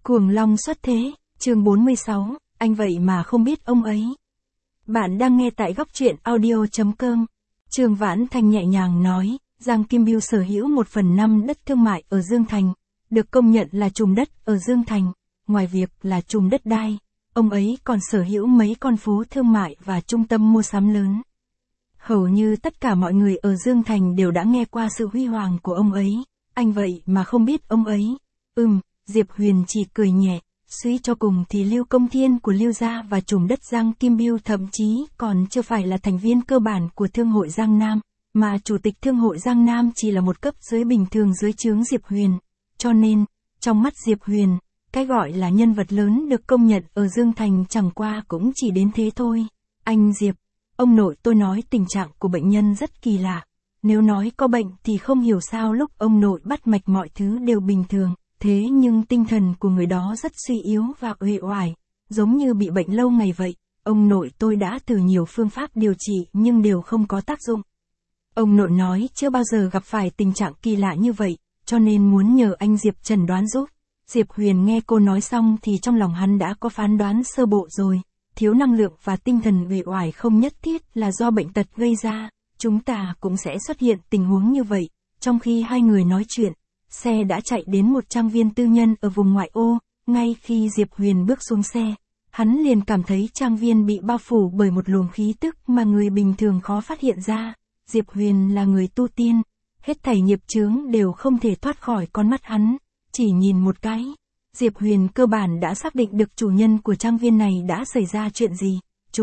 Cuồng long xuất thế, chương 46, anh vậy mà không biết ông ấy. Bạn đang nghe tại góc truyện audio.com. Trương Vãn Thanh nhẹ nhàng nói, Giang Kim Biêu sở hữu 1/5 đất thương mại ở Dương Thành, được công nhận là trùm đất ở Dương Thành. Ngoài việc là trùm đất đai, ông ấy còn sở hữu mấy con phố thương mại và trung tâm mua sắm lớn. Hầu như tất cả mọi người ở Dương Thành đều đã nghe qua sự huy hoàng của ông ấy, anh vậy mà không biết ông ấy. Diệp Huyền chỉ cười nhẹ, suy cho cùng thì Lưu Công Thiên của Lưu gia và trùm đất Giang Kim Biêu thậm chí còn chưa phải là thành viên cơ bản của Thương hội Giang Nam, mà Chủ tịch Thương hội Giang Nam chỉ là một cấp dưới bình thường dưới trướng Diệp Huyền. Cho nên, trong mắt Diệp Huyền, cái gọi là nhân vật lớn được công nhận ở Dương Thành chẳng qua cũng chỉ đến thế thôi. Anh Diệp, ông nội tôi nói tình trạng của bệnh nhân rất kỳ lạ. Nếu nói có bệnh thì không hiểu sao lúc ông nội bắt mạch mọi thứ đều bình thường. Thế nhưng tinh thần của người đó rất suy yếu và uể oải, giống như bị bệnh lâu ngày vậy. Ông nội tôi đã thử nhiều phương pháp điều trị nhưng đều không có tác dụng. Ông nội nói chưa bao giờ gặp phải tình trạng kỳ lạ như vậy, cho nên muốn nhờ anh Diệp chẩn đoán giúp. Diệp Huyền nghe cô nói xong thì trong lòng hắn đã có phán đoán sơ bộ rồi. Thiếu năng lượng và tinh thần uể oải không nhất thiết là do bệnh tật gây ra, chúng ta cũng sẽ xuất hiện tình huống như vậy. Trong khi hai người nói chuyện, xe đã chạy đến một trang viên tư nhân ở vùng ngoại ô. Ngay khi Diệp Huyền bước xuống xe, hắn liền cảm thấy trang viên bị bao phủ bởi một luồng khí tức mà người bình thường khó phát hiện ra. Diệp Huyền là người tu tiên, hết thảy nghiệp chướng đều không thể thoát khỏi con mắt hắn. Chỉ nhìn một cái, Diệp Huyền cơ bản đã xác định được chủ nhân của trang viên này đã xảy ra chuyện gì.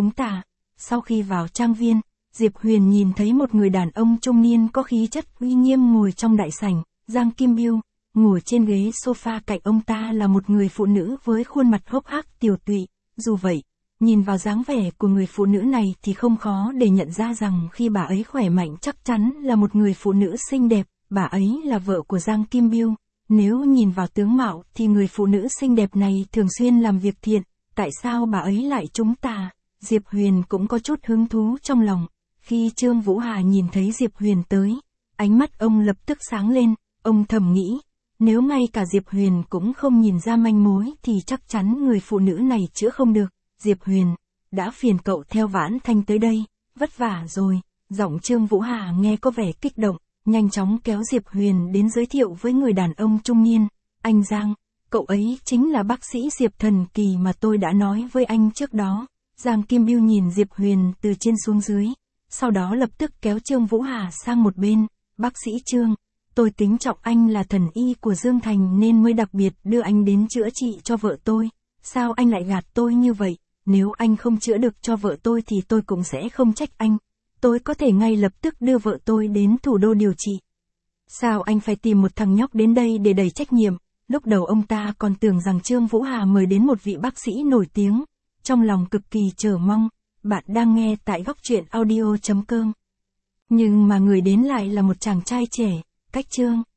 Sau khi vào trang viên, Diệp Huyền nhìn thấy một người đàn ông trung niên có khí chất uy nghiêm ngồi trong đại sảnh. Giang Kim Biêu, ngồi trên ghế sofa cạnh ông ta là một người phụ nữ với khuôn mặt hốc hác tiều tụy. Dù vậy, nhìn vào dáng vẻ của người phụ nữ này thì không khó để nhận ra rằng khi bà ấy khỏe mạnh chắc chắn là một người phụ nữ xinh đẹp. Bà ấy là vợ của Giang Kim Biêu. Nếu nhìn vào tướng mạo thì người phụ nữ xinh đẹp này thường xuyên làm việc thiện. Tại sao bà ấy lại trúng tà? Diệp Huyền cũng có chút hứng thú trong lòng. Khi Trương Vũ Hà nhìn thấy Diệp Huyền tới, ánh mắt ông lập tức sáng lên. Ông thầm nghĩ, nếu ngay cả Diệp Huyền cũng không nhìn ra manh mối thì chắc chắn người phụ nữ này chữa không được. Diệp Huyền, đã phiền cậu theo Vãn Thanh tới đây, vất vả rồi. Giọng Trương Vũ Hà nghe có vẻ kích động, nhanh chóng kéo Diệp Huyền đến giới thiệu với người đàn ông trung niên. Anh Giang, cậu ấy chính là bác sĩ Diệp thần kỳ mà tôi đã nói với anh trước đó. Giang Kim Biêu nhìn Diệp Huyền từ trên xuống dưới, sau đó lập tức kéo Trương Vũ Hà sang một bên. Bác sĩ Trương, tôi kính trọng anh là thần y của Dương Thành nên mới đặc biệt đưa anh đến chữa trị cho vợ tôi. Sao anh lại gạt tôi như vậy? Nếu anh không chữa được cho vợ tôi thì tôi cũng sẽ không trách anh. Tôi có thể ngay lập tức đưa vợ tôi đến thủ đô điều trị. Sao anh phải tìm một thằng nhóc đến đây để đẩy trách nhiệm? Lúc đầu ông ta còn tưởng rằng Trương Vũ Hà mời đến một vị bác sĩ nổi tiếng. Trong lòng cực kỳ chờ mong. Bạn đang nghe tại góc truyện audio.com. Nhưng mà người đến lại là một chàng trai trẻ, cách Trương